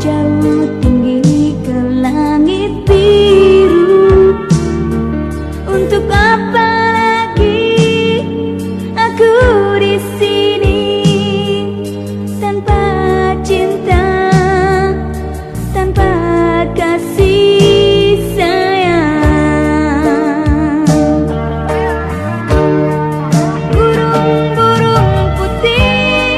jauh tinggi ke langit biru. Untuk apa lagi aku di sini tanpa cinta, tanpa kasih sayang. Burung-burung putih,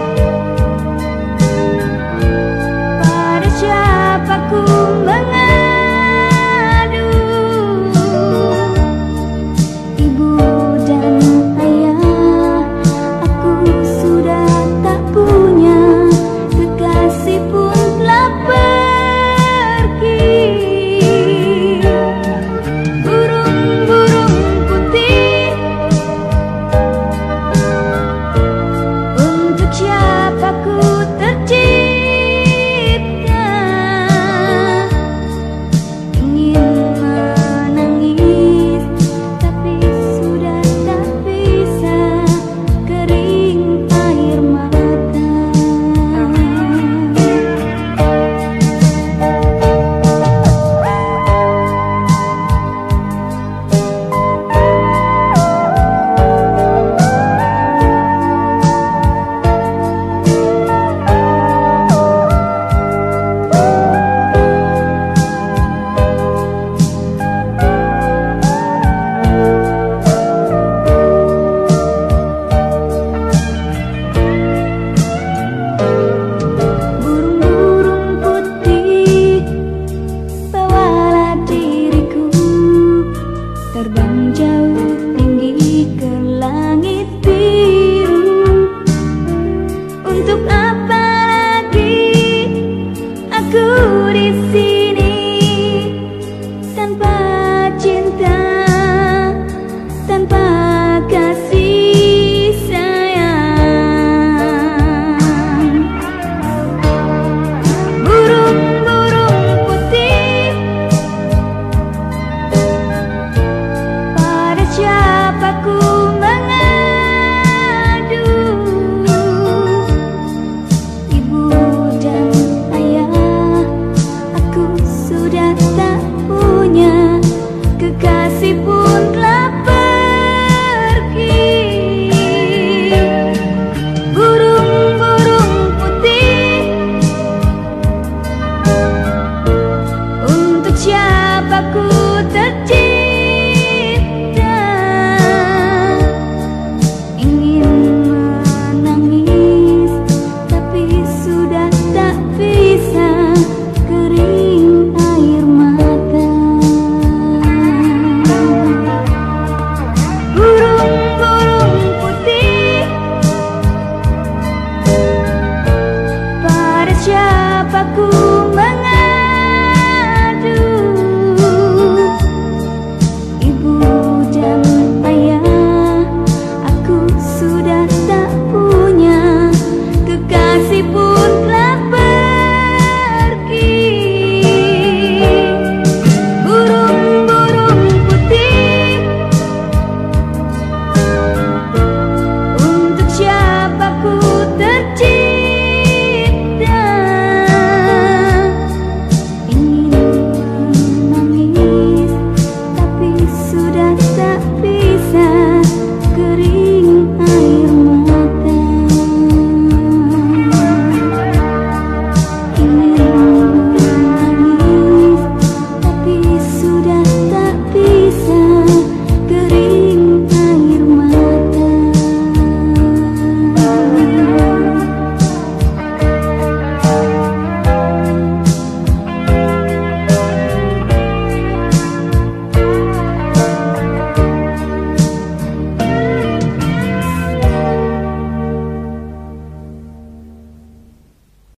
pada siapa ku mengadu? Ibu dan ayah, aku sudah tak punya. Kekasih pun telah pergi. Burung-burung putih, untuk siapa ku tercipta? Ingin menangis, tapi sudah tak bisa, kering air mata. Burung-burung putih, bawalah diriku terbang jauh tinggi ke langit biru. Untuk apa lagi aku di sini